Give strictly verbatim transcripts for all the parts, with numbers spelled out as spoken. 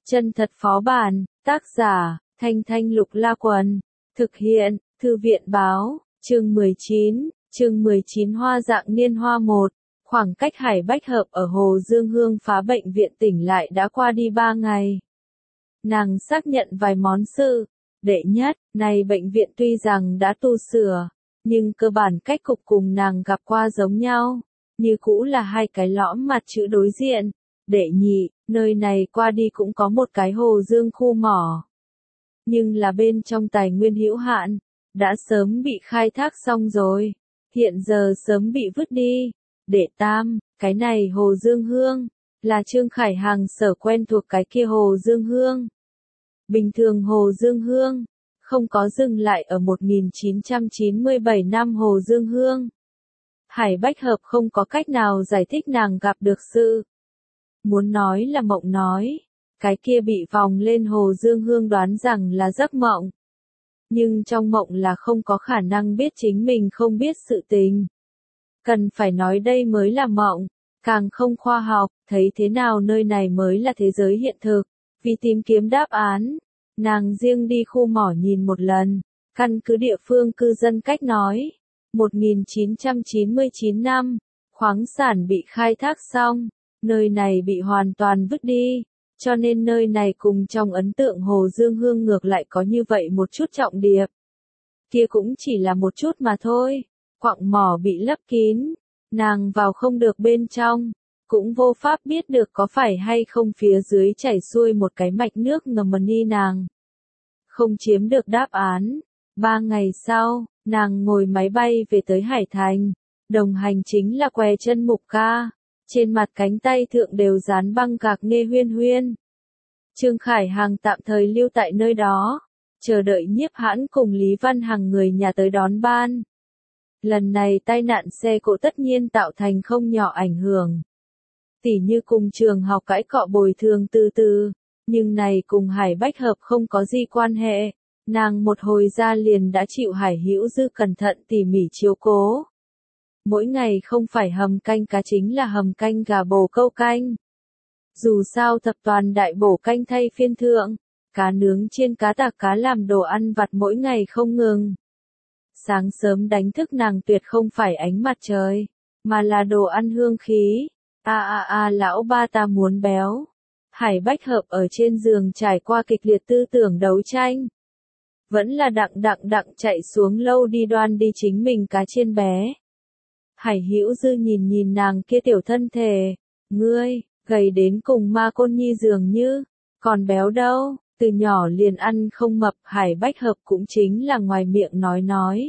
Chân thật phó bản, tác giả, Thanh Thanh Lục La Quần, thực hiện, Thư viện báo, chương mười chín, chương mười chín Hoa dạng niên hoa một, khoảng cách Hải Bách Hợp ở Hồ Dương Hương phá bệnh viện tỉnh lại đã qua đi ba ngày. Nàng xác nhận vài món sự, đệ nhất, này bệnh viện tuy rằng đã tu sửa, nhưng cơ bản cách cục cùng nàng gặp qua giống nhau, như cũ là hai cái lõm mặt chữ đối diện. Đệ nhị, nơi này qua đi cũng có một cái Hồ Dương khu mỏ. Nhưng là bên trong tài nguyên hữu hạn, đã sớm bị khai thác xong rồi, hiện giờ sớm bị vứt đi. Đệ tam, cái này Hồ Dương Hương, là Trương Khải Hàng sở quen thuộc cái kia Hồ Dương Hương. Bình thường Hồ Dương Hương, không có dừng lại ở một nghìn chín trăm chín mươi bảy năm Hồ Dương Hương. Hải Bách Hợp không có cách nào giải thích nàng gặp được sự. Muốn nói là mộng nói, cái kia bị vòng lên Hồ Dương Hương đoán rằng là giấc mộng. Nhưng trong mộng là không có khả năng biết chính mình không biết sự tình. Cần phải nói đây mới là mộng, càng không khoa học, thấy thế nào nơi này mới là thế giới hiện thực. Vì tìm kiếm đáp án, nàng riêng đi khu mỏ nhìn một lần, căn cứ địa phương cư dân cách nói. một nghìn chín trăm chín mươi chín năm, khoáng sản bị khai thác xong. Nơi này bị hoàn toàn vứt đi, cho nên nơi này cùng trong ấn tượng Hồ Dương Hương ngược lại có như vậy một chút trọng điệp. Kia cũng chỉ là một chút mà thôi, quặng mỏ bị lấp kín, nàng vào không được bên trong, cũng vô pháp biết được có phải hay không phía dưới chảy xuôi một cái mạch nước ngầm đi nàng. Không chiếm được đáp án, ba ngày sau, nàng ngồi máy bay về tới Hải Thành, đồng hành chính là què chân Mục Ca. Trên mặt cánh tay thượng đều dán băng gạc Nghê Huyên Huyên. Trương Khải Hàng tạm thời lưu tại nơi đó, chờ đợi Nhiếp Hãn cùng Lý Văn Hằng người nhà tới đón ban. Lần này tai nạn xe cộ tất nhiên tạo thành không nhỏ ảnh hưởng. Tỉ như cùng trường học cãi cọ bồi thường từ từ, nhưng này cùng Hải Bách Hợp không có gì quan hệ. Nàng một hồi ra liền đã chịu Hải Hữu Dư cẩn thận tỉ mỉ chiếu cố. Mỗi ngày không phải hầm canh cá chính là hầm canh gà bồ câu canh. Dù sao thập toàn đại bổ canh thay phiên thượng, cá nướng chiên cá tạc cá làm đồ ăn vặt mỗi ngày không ngừng. Sáng sớm đánh thức nàng tuyệt không phải ánh mặt trời, mà là đồ ăn hương khí. A a a lão ba ta muốn béo. Hải Bách Hợp ở trên giường trải qua kịch liệt tư tưởng đấu tranh. Vẫn là đặng đặng đặng chạy xuống lâu đi đoan đi chính mình cá chiên bé. Hải Hữu Dư nhìn nhìn nàng kia tiểu thân thể, ngươi, gầy đến cùng ma côn nhi dường như, còn béo đâu, từ nhỏ liền ăn không mập. Hải Bách Hợp cũng chính là ngoài miệng nói nói.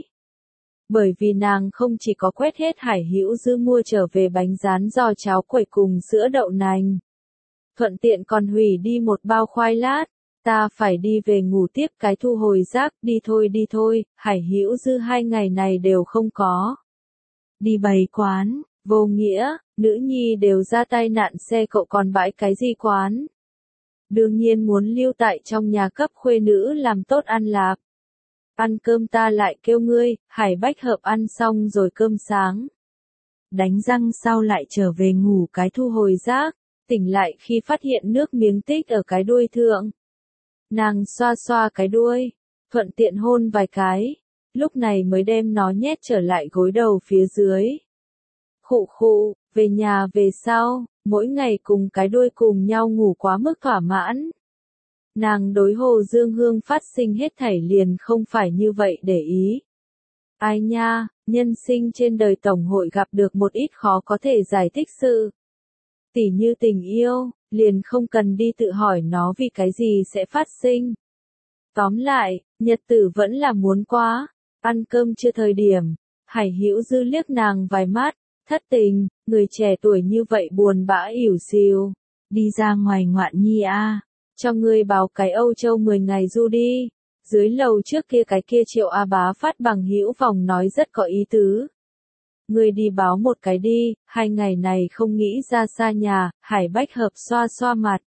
Bởi vì nàng không chỉ có quét hết Hải Hữu Dư mua trở về bánh rán giò cháo quẩy cùng sữa đậu nành. Thuận tiện còn hủy đi một bao khoai lát, ta phải đi về ngủ tiếp cái thu hồi rác, đi thôi đi thôi, Hải Hữu Dư hai ngày này đều không có. Đi bày quán, vô nghĩa, nữ nhi đều ra tai nạn xe cộ còn bãi cái gì quán. Đương nhiên muốn lưu tại trong nhà cấp khuê nữ làm tốt ăn lạp. Ăn cơm ta lại kêu ngươi. Hải Bách Hợp ăn xong rồi cơm sáng. Đánh răng sau lại trở về ngủ cái thu hồi rác, tỉnh lại khi phát hiện nước miếng tích ở cái đuôi thượng. Nàng xoa xoa cái đuôi, thuận tiện hôn vài cái. Lúc này mới đem nó nhét trở lại gối đầu phía dưới. Khụ khụ, về nhà về sau, mỗi ngày cùng cái đuôi cùng nhau ngủ quá mức thỏa mãn. Nàng đối Hồ Dương Hương phát sinh hết thảy liền không phải như vậy để ý. Ai nha, nhân sinh trên đời tổng hội gặp được một ít khó có thể giải thích sự. Tỉ như tình yêu, liền không cần đi tự hỏi nó vì cái gì sẽ phát sinh. Tóm lại, nhật tử vẫn là muốn quá. Ăn cơm chưa thời điểm, Hải Hữu Dư liếc nàng vài mắt, thất tình, người trẻ tuổi như vậy buồn bã ỉu xìu, đi ra ngoài ngoạn nhi a, cho ngươi báo cái Âu Châu mười ngày du đi. Dưới lầu trước kia cái kia Triệu A Bá phát bằng hữu vòng nói rất có ý tứ. Ngươi đi báo một cái đi, hai ngày này không nghĩ ra xa nhà. Hải Bách Hợp xoa xoa mặt,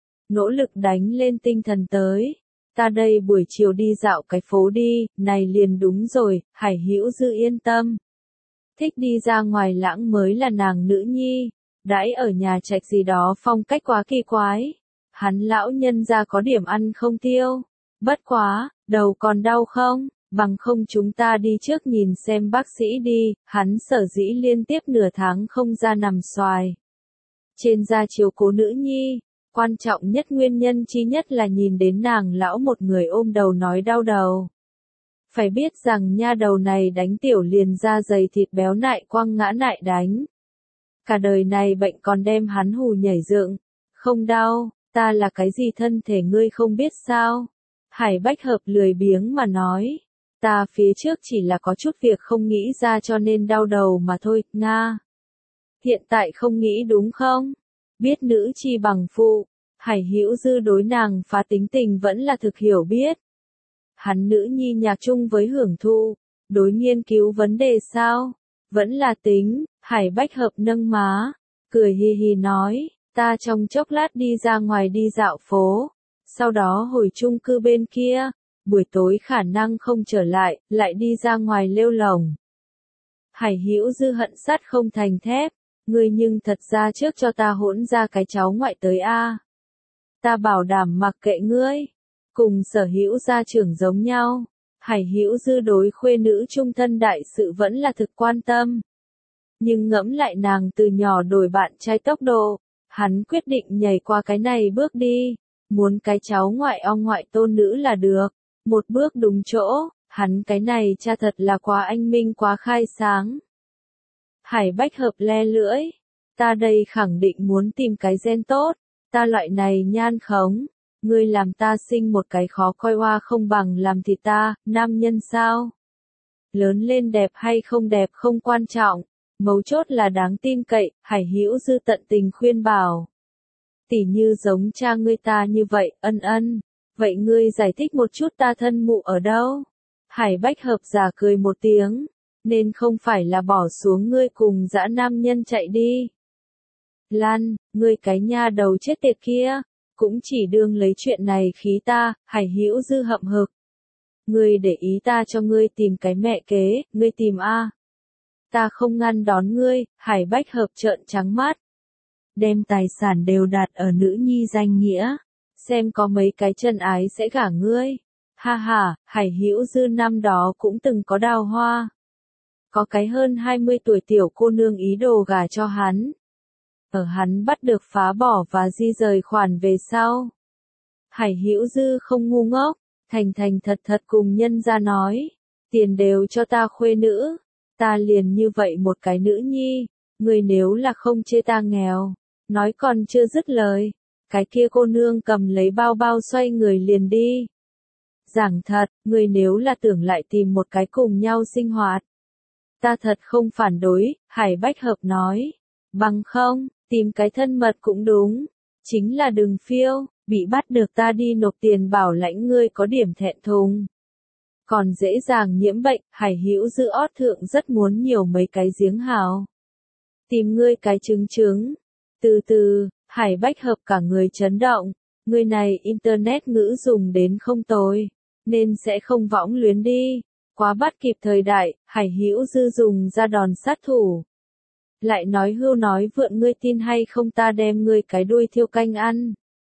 nỗ lực đánh lên tinh thần tới. Ta đây buổi chiều đi dạo cái phố đi, này liền đúng rồi. Hải Hữu Dư yên tâm. Thích đi ra ngoài lãng mới là nàng nữ nhi, đãi ở nhà trạch gì đó phong cách quá kỳ quái. hắn lão nhân ra có điểm ăn không tiêu. Bất quá, đầu còn đau không? Bằng không chúng ta đi trước nhìn xem bác sĩ đi, hắn sở dĩ liên tiếp nửa tháng không ra nằm xoài. Trên da chiếu cố nữ nhi, quan trọng nhất nguyên nhân chi nhất là nhìn đến nàng lão một người ôm đầu nói đau đầu. Phải biết rằng nha đầu này đánh tiểu liền da dày thịt béo nại quăng ngã nại đánh. Cả đời này bệnh còn đem hắn hù nhảy dựng, không đau, ta là cái gì thân thể ngươi không biết sao? Hải Bách Hợp lười biếng mà nói, ta phía trước chỉ là có chút việc không nghĩ ra cho nên đau đầu mà thôi, Nga. Hiện tại không nghĩ đúng không? Biết nữ chi bằng phụ, Hải Hữu Dư đối nàng phá tính tình vẫn là thực hiểu biết. Hắn nữ nhi nhạc chung với hưởng thụ, đối nghiên cứu vấn đề sao? Vẫn là tính, Hải Bách Hợp nâng má, cười hì hì nói, ta trong chốc lát đi ra ngoài đi dạo phố, sau đó hồi chung cư bên kia, buổi tối khả năng không trở lại, lại đi ra ngoài lêu lồng. Hải Hữu Dư hận sắt không thành thép, ngươi nhưng thật ra trước cho ta hỗn ra cái cháu ngoại tới a. Ta bảo đảm mặc kệ ngươi, cùng Sở Hữu gia trưởng giống nhau. Hải Hữu Dư đối khuê nữ trung thân đại sự vẫn là thực quan tâm. Nhưng ngẫm lại nàng từ nhỏ đổi bạn trai tốc độ, hắn quyết định nhảy qua cái này bước đi, muốn cái cháu ngoại ong ngoại tôn nữ là được, một bước đúng chỗ, hắn cái này cha thật là quá anh minh quá khai sáng. Hải Bách Hợp le lưỡi, ta đây khẳng định muốn tìm cái gen tốt, ta loại này nhan khống, ngươi làm ta sinh một cái khó coi hoa không bằng làm thì ta, nam nhân sao? Lớn lên đẹp hay không đẹp không quan trọng, mấu chốt là đáng tin cậy, Hải Hữu Dư tận tình khuyên bảo. Tỉ như giống cha ngươi ta như vậy, ân ân, vậy ngươi giải thích một chút ta thân mụ ở đâu? Hải Bách Hợp giả cười một tiếng, nên không phải là bỏ xuống ngươi cùng dã nam nhân chạy đi. Lan, ngươi cái nha đầu chết tiệt kia, cũng chỉ đương lấy chuyện này khí ta, Hải Hữu Dư hậm hực. Ngươi để ý ta cho ngươi tìm cái mẹ kế, ngươi tìm a. Ta không ngăn đón ngươi, Hải Bách Hợp trợn trắng mắt. Đem tài sản đều đặt ở nữ nhi danh nghĩa, xem có mấy cái chân ái sẽ gả ngươi. Ha ha, Hải Hữu Dư năm đó cũng từng có đào hoa. Có cái hơn hai mươi tuổi tiểu cô nương ý đồ gả cho hắn. Ở hắn bắt được phá bỏ và di rời khoản về sau. Hải Hữu Dư không ngu ngốc, thành thành thật thật cùng nhân ra nói, tiền đều cho ta khuê nữ, ta liền như vậy một cái nữ nhi, người nếu là không chê ta nghèo, nói còn chưa dứt lời, cái kia cô nương cầm lấy bao bao xoay người liền đi. Giảng thật, người nếu là tưởng lại tìm một cái cùng nhau sinh hoạt, ta thật không phản đối, Hải Bách Hợp nói, bằng không, tìm cái thân mật cũng đúng, chính là đừng phiêu, bị bắt được ta đi nộp tiền bảo lãnh ngươi có điểm thẹn thùng. Còn dễ dàng nhiễm bệnh, Hải Hữu Dư ót thượng rất muốn nhiều mấy cái giếng hào. Tìm ngươi cái chứng chứng. Từ từ, Hải Bách Hợp cả người chấn động, người này internet ngữ dùng đến không tồi, nên sẽ không võng luyến đi. Quá bắt kịp thời đại, Hải Hữu Dư dùng ra đòn sát thủ. Lại nói hưu nói vượn ngươi tin hay không ta đem ngươi cái đuôi thiêu canh ăn.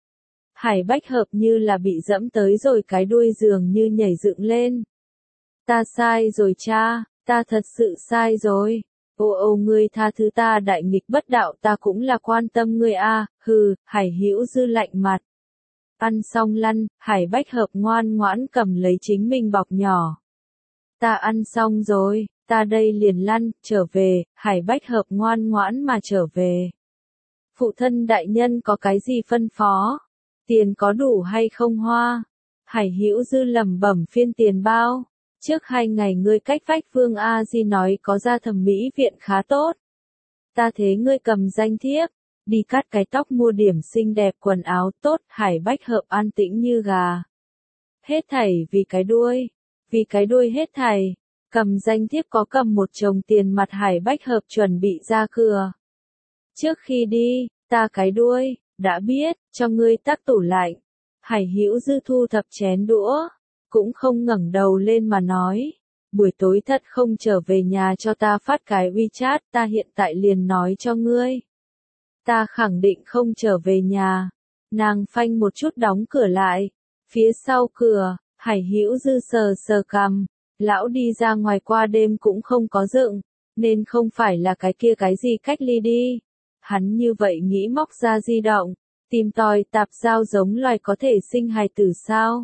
Hải Bách Hợp như là bị dẫm tới rồi cái đuôi dường như nhảy dựng lên. Ta sai rồi cha, ta thật sự sai rồi. Ô ô ngươi tha thứ ta đại nghịch bất đạo ta cũng là quan tâm ngươi a. Hừ, Hải Hữu Dư lạnh mặt. Ăn xong lăn, Hải Bách Hợp ngoan ngoãn cầm lấy chính mình bọc nhỏ. Ta ăn xong rồi, ta đây liền lăn, trở về, Hải Bách Hợp ngoan ngoãn mà trở về. Phụ thân đại nhân có cái gì phân phó? Tiền có đủ hay không hoa? Hải Hữu Dư lẩm bẩm phiên tiền bao. Trước hai ngày ngươi cách vách Vương A Di nói có ra thẩm mỹ viện khá tốt. Ta thế ngươi cầm danh thiếp, đi cắt cái tóc mua điểm xinh đẹp quần áo tốt, Hải Bách Hợp an tĩnh như gà. Hết thảy vì cái đuôi, vì cái đuôi hết thảy, cầm danh thiếp có cầm một chồng tiền mặt Hải Bách Hợp chuẩn bị ra cửa. Trước khi đi, ta cái đuôi, đã biết, cho ngươi tắc tủ lạnh. Hải Hữu Dư thu thập chén đũa, cũng không ngẩng đầu lên mà nói, buổi tối thật không trở về nhà cho ta phát cái WeChat, ta hiện tại liền nói cho ngươi. Ta khẳng định không trở về nhà, Nàng phanh một chút đóng cửa lại. Phía sau cửa, Hải Hữu Dư sờ sờ cằm, lão đi ra ngoài qua đêm cũng không có dựng, nên không phải là cái kia cái gì cách ly đi. Hắn như vậy nghĩ móc ra di động, tìm tòi tạp giao giống loài có thể sinh hài tử sao?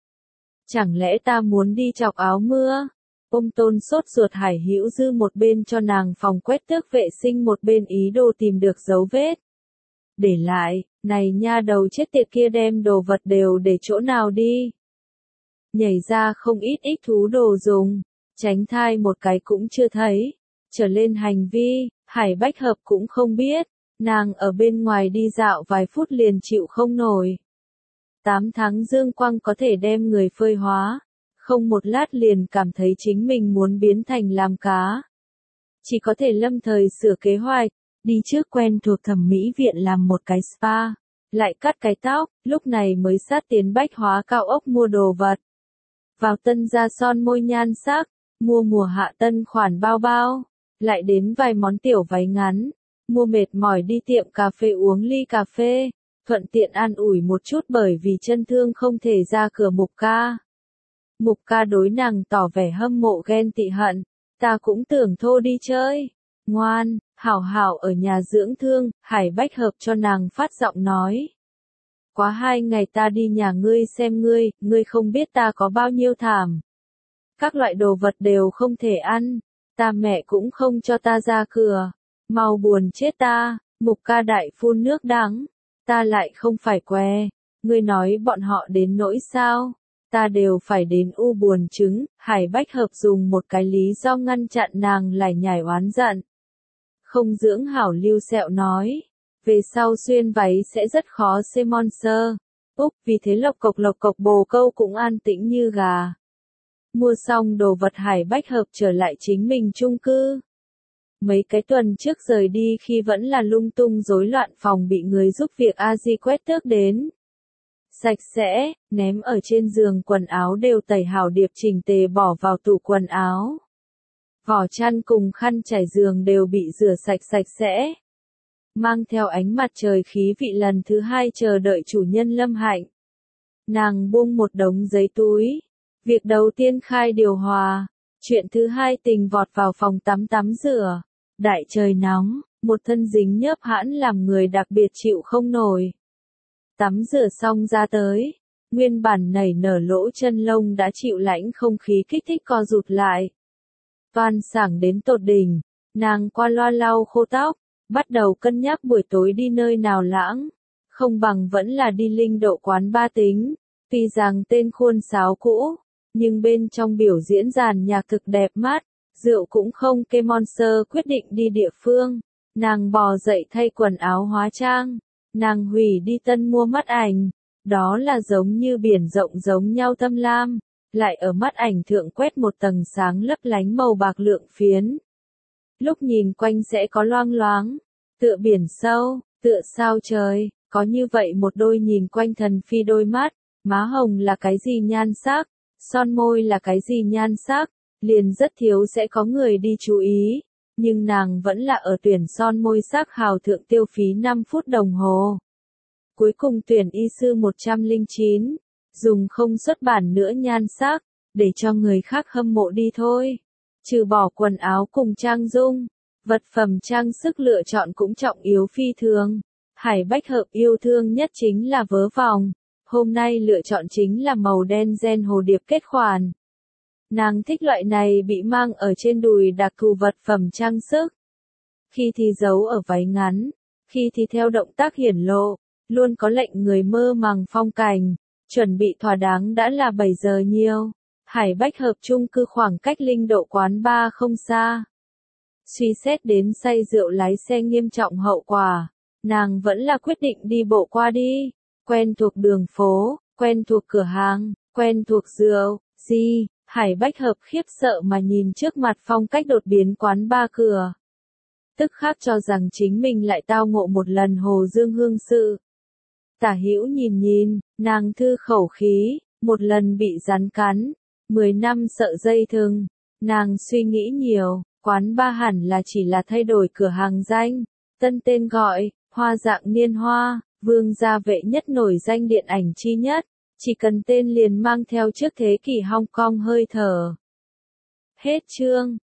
Chẳng lẽ ta muốn đi chọc áo mưa? Ôm Tôn sốt ruột Hải Hữu Dư một bên cho nàng phòng quét tước vệ sinh một bên ý đồ tìm được dấu vết. Để lại, này nha đầu chết tiệt kia đem đồ vật đều để chỗ nào đi? Nhảy ra không ít ít thú đồ dùng, tránh thai một cái cũng chưa thấy. Trở lên hành vi, Hải Bách Hợp cũng không biết, nàng ở bên ngoài đi dạo vài phút liền chịu không nổi. Tám tháng dương quang có thể đem người phơi hóa, không một lát liền cảm thấy chính mình muốn biến thành làm cá. Chỉ có thể lâm thời sửa kế hoạch, đi trước quen thuộc thẩm mỹ viện làm một cái spa, lại cắt cái tóc, lúc này mới sát tiến bách hóa cao ốc mua đồ vật. Vào tân gia son môi nhan sắc, mua mùa hạ tân khoản bao bao, lại đến vài món tiểu váy ngắn, mua mệt mỏi đi tiệm cà phê uống ly cà phê, thuận tiện an ủi một chút bởi vì chân thương không thể ra cửa Mục ca. Mục ca đối nàng tỏ vẻ hâm mộ ghen tị hận, ta cũng tưởng thô đi chơi. Ngoan, hảo hảo ở nhà dưỡng thương, Hải Bách Hợp cho nàng phát giọng nói. Quá hai ngày ta đi nhà ngươi xem ngươi, ngươi không biết ta có bao nhiêu thảm. Các loại đồ vật đều không thể ăn, ta mẹ cũng không cho ta ra cửa, mau buồn chết ta, Mục ca đại phun nước đắng, ta lại không phải què, ngươi nói bọn họ đến nỗi sao, ta đều phải đến u buồn chứng, Hải Bách Hợp dùng một cái lý do ngăn chặn nàng lải nhải oán giận. Không dưỡng hảo lưu sẹo nói, về sau xuyên váy sẽ rất khó xem monster. Úc vì thế lộc cộc lộc cộc bồ câu cũng an tĩnh như gà. Mua xong đồ vật Hải Bách Hợp trở lại chính mình chung cư. Mấy cái tuần trước rời đi khi vẫn là lung tung rối loạn phòng bị người giúp việc a di quét tước đến. Sạch sẽ, ném ở trên giường quần áo đều tẩy hảo điệp chỉnh tề bỏ vào tủ quần áo. Vỏ chăn cùng khăn trải giường đều bị rửa sạch sạch sẽ. Mang theo ánh mặt trời khí vị lần thứ hai chờ đợi chủ nhân Lâm Hạnh. Nàng buông một đống giấy túi. Việc đầu tiên khai điều hòa. Chuyện thứ hai tình vọt vào phòng tắm tắm rửa. Đại trời nóng, một thân dính nhớp hãn làm người đặc biệt chịu không nổi. Tắm rửa xong ra tới. Nguyên bản nảy nở lỗ chân lông đã chịu lãnh không khí kích thích co rụt lại. Toan sảng đến tột đỉnh, nàng qua loa lau khô tóc, bắt đầu cân nhắc buổi tối đi nơi nào lãng, không bằng vẫn là đi linh độ quán ba tính, tuy rằng tên khuôn sáo cũ, nhưng bên trong biểu diễn dàn nhạc thực đẹp mắt, rượu cũng không kê monster quyết định đi địa phương, nàng bò dậy thay quần áo hóa trang, nàng hủy đi tân mua mắt ảnh, đó là giống như biển rộng giống nhau thâm lam. Lại ở mắt ảnh thượng quét một tầng sáng lấp lánh màu bạc lượng phiến. Lúc nhìn quanh sẽ có loang loáng, tựa biển sâu, tựa sao trời, có như vậy một đôi nhìn quanh thần phi đôi mắt, má hồng là cái gì nhan sắc, son môi là cái gì nhan sắc, liền rất thiếu sẽ có người đi chú ý, nhưng nàng vẫn là ở tuyển son môi sắc hào thượng tiêu phí năm phút đồng hồ. Cuối cùng tuyển y sư một trăm lẻ chín. Dùng không xuất bản nữa nhan sắc, để cho người khác hâm mộ đi thôi. Trừ bỏ quần áo cùng trang dung, vật phẩm trang sức lựa chọn cũng trọng yếu phi thường. Hải Bách Hợp yêu thương nhất chính là vớ vòng, hôm nay lựa chọn chính là màu đen gen hồ điệp kết khoản. Nàng thích loại này bị mang ở trên đùi đặc thù vật phẩm trang sức. Khi thì giấu ở váy ngắn, khi thì theo động tác hiển lộ, luôn có lệnh người mơ màng phong cảnh. Chuẩn bị thỏa đáng đã là bảy giờ nhiều. Hải Bách Hợp chung cư khoảng cách linh độ quán ba không xa. Suy xét đến say rượu lái xe nghiêm trọng hậu quả, nàng vẫn là quyết định đi bộ qua đi. Quen thuộc đường phố, quen thuộc cửa hàng, quen thuộc rượu, gì, Hải Bách Hợp khiếp sợ mà nhìn trước mặt phong cách đột biến quán ba cửa. Tức khắc cho rằng chính mình lại tao ngộ một lần Hồ Dương hương sự. Tả Hữu nhìn nhìn, nàng thư khẩu khí, một lần bị rắn cắn, mười năm sợ dây thừng, nàng suy nghĩ nhiều, quán ba hẳn là chỉ là thay đổi cửa hàng danh, tân tên gọi, hoa dạng niên hoa, Vương gia vệ nhất nổi danh điện ảnh chi nhất, chỉ cần tên liền mang theo trước thế kỷ Hong Kong hơi thở. Hết chương.